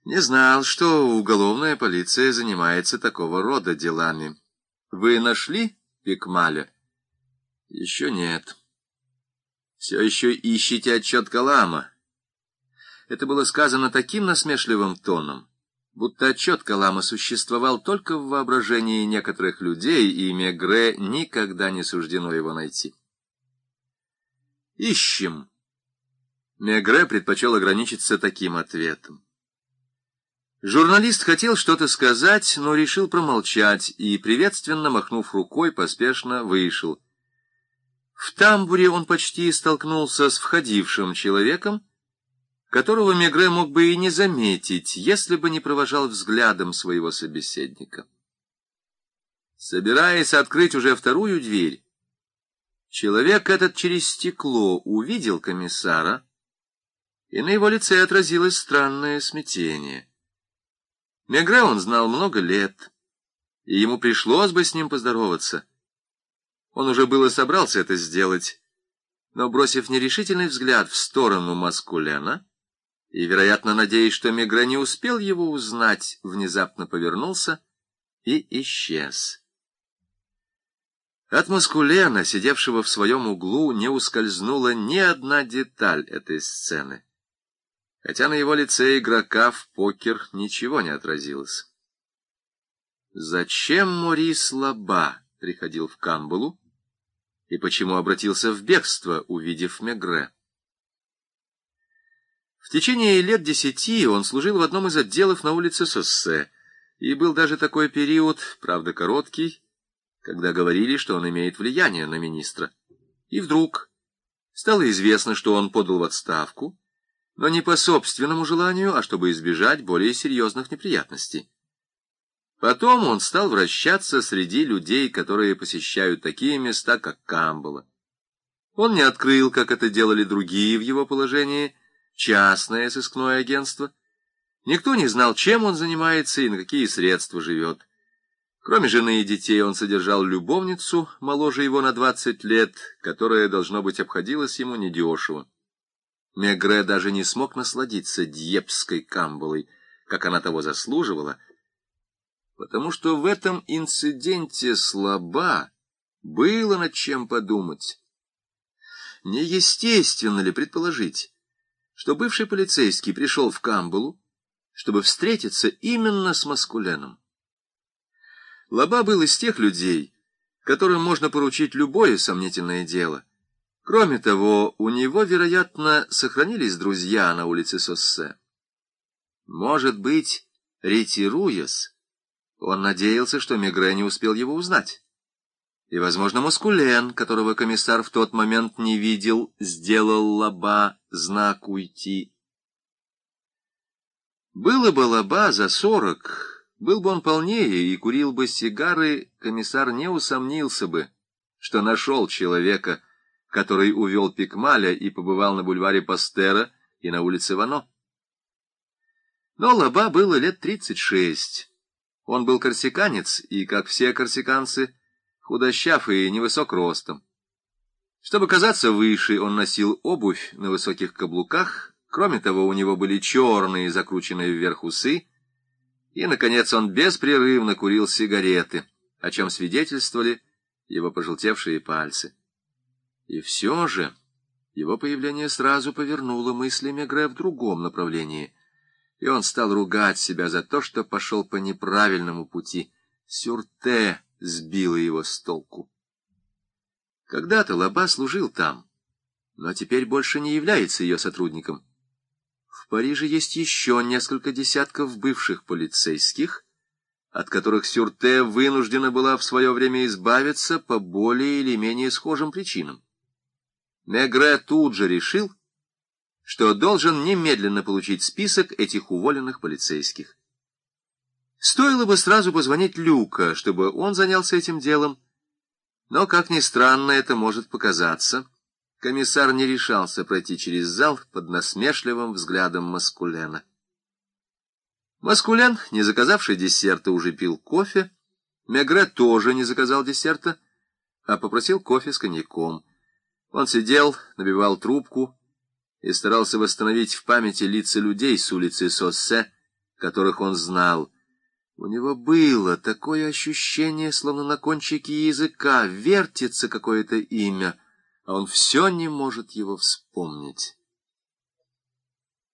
Не знал, что уголовная полиция занимается такого рода делами. Вы нашли Пикмаля? Еще нет. Все еще ищете отчет Калама. Это было сказано таким насмешливым тоном, будто отчет Калама существовал только в воображении некоторых людей, и Мегре никогда не суждено его найти. Ищем. Мегре предпочел ограничиться таким ответом. Журналист хотел что-то сказать, но решил промолчать и, приветственно махнув рукой, поспешно вышел. В тамбуре он почти столкнулся с входившим человеком, которого Мегре мог бы и не заметить, если бы не провожал взглядом своего собеседника. Собираясь открыть уже вторую дверь, человек этот через стекло увидел комиссара, и на его лице отразилось странное смятение. Мегре он знал много лет, и ему пришлось бы с ним поздороваться. Он уже было собрался это сделать, но, бросив нерешительный взгляд в сторону Маскулена, и, вероятно, надеясь, что Мегре не успел его узнать, внезапно повернулся и исчез. От Маскулена, сидевшего в своем углу, не ускользнула ни одна деталь этой сцены, хотя на его лице игрока в покер ничего не отразилось. Зачем Морис Лаба приходил в Камбалу и почему обратился в бегство, увидев Мегре? В течение лет 10 он служил в одном из отделов на улице Соссе, и был даже такой период, правда короткий, когда говорили, что он имеет влияние на министра. И вдруг стало известно, что он подал в отставку, но не по собственному желанию, а чтобы избежать более серьезных неприятностей. Потом он стал вращаться среди людей, которые посещают такие места, как Камбала. Он не открыл, как это делали другие в его положении, частное сыскное агентство. Никто не знал, чем он занимается и на какие средства живет. Кроме жены и детей он содержал любовницу, моложе его на 20 лет, которая, должно быть, обходилась ему недешево. Мегре даже не смог насладиться Дьепской Камбалой, как она того заслуживала, потому что в этом инциденте с Лаба было над чем подумать. Неестественно ли предположить, что бывший полицейский пришел в Камбалу, чтобы встретиться именно с Маскуленом? Лаба был из тех людей, которым можно поручить любое сомнительное дело. Кроме того, у него, вероятно, сохранились друзья на улице Соссе. Может быть, ретируясь, он надеялся, что Мегре не успел его узнать. И, возможно, Маскулен, которого комиссар в тот момент не видел, сделал Лаба знак уйти. Было бы Лаба за 40, был бы он полнее и курил бы сигары, комиссар не усомнился бы, что нашел человека, который увел Пикмаля и побывал на бульваре Пастера и на улице Вано. Но Лаба было лет 36. Он был корсиканец и, как все корсиканцы, худощав и невысок ростом. Чтобы казаться выше, он носил обувь на высоких каблуках, кроме того, у него были черные, закрученные вверх усы, и, наконец, он беспрерывно курил сигареты, о чем свидетельствовали его пожелтевшие пальцы. И все же его появление сразу повернуло мысли Мегре в другом направлении, и он стал ругать себя за то, что пошел по неправильному пути. Сюрте сбила его с толку. Когда-то Лаба служил там, но теперь больше не является ее сотрудником. В Париже есть еще несколько десятков бывших полицейских, от которых Сюрте вынуждена была в свое время избавиться по более или менее схожим причинам. Мегре тут же решил, что должен немедленно получить список этих уволенных полицейских. Стоило бы сразу позвонить Люка, чтобы он занялся этим делом, но, как ни странно это может показаться, комиссар не решался пройти через зал под насмешливым взглядом Маскулена. Маскулен, не заказавший десерта, уже пил кофе. Мегре тоже не заказал десерта, а попросил кофе с коньяком. Он сидел, набивал трубку и старался восстановить в памяти лица людей с улицы Соссе, которых он знал. У него было такое ощущение, словно на кончике языка вертится какое-то имя, а он все не может его вспомнить.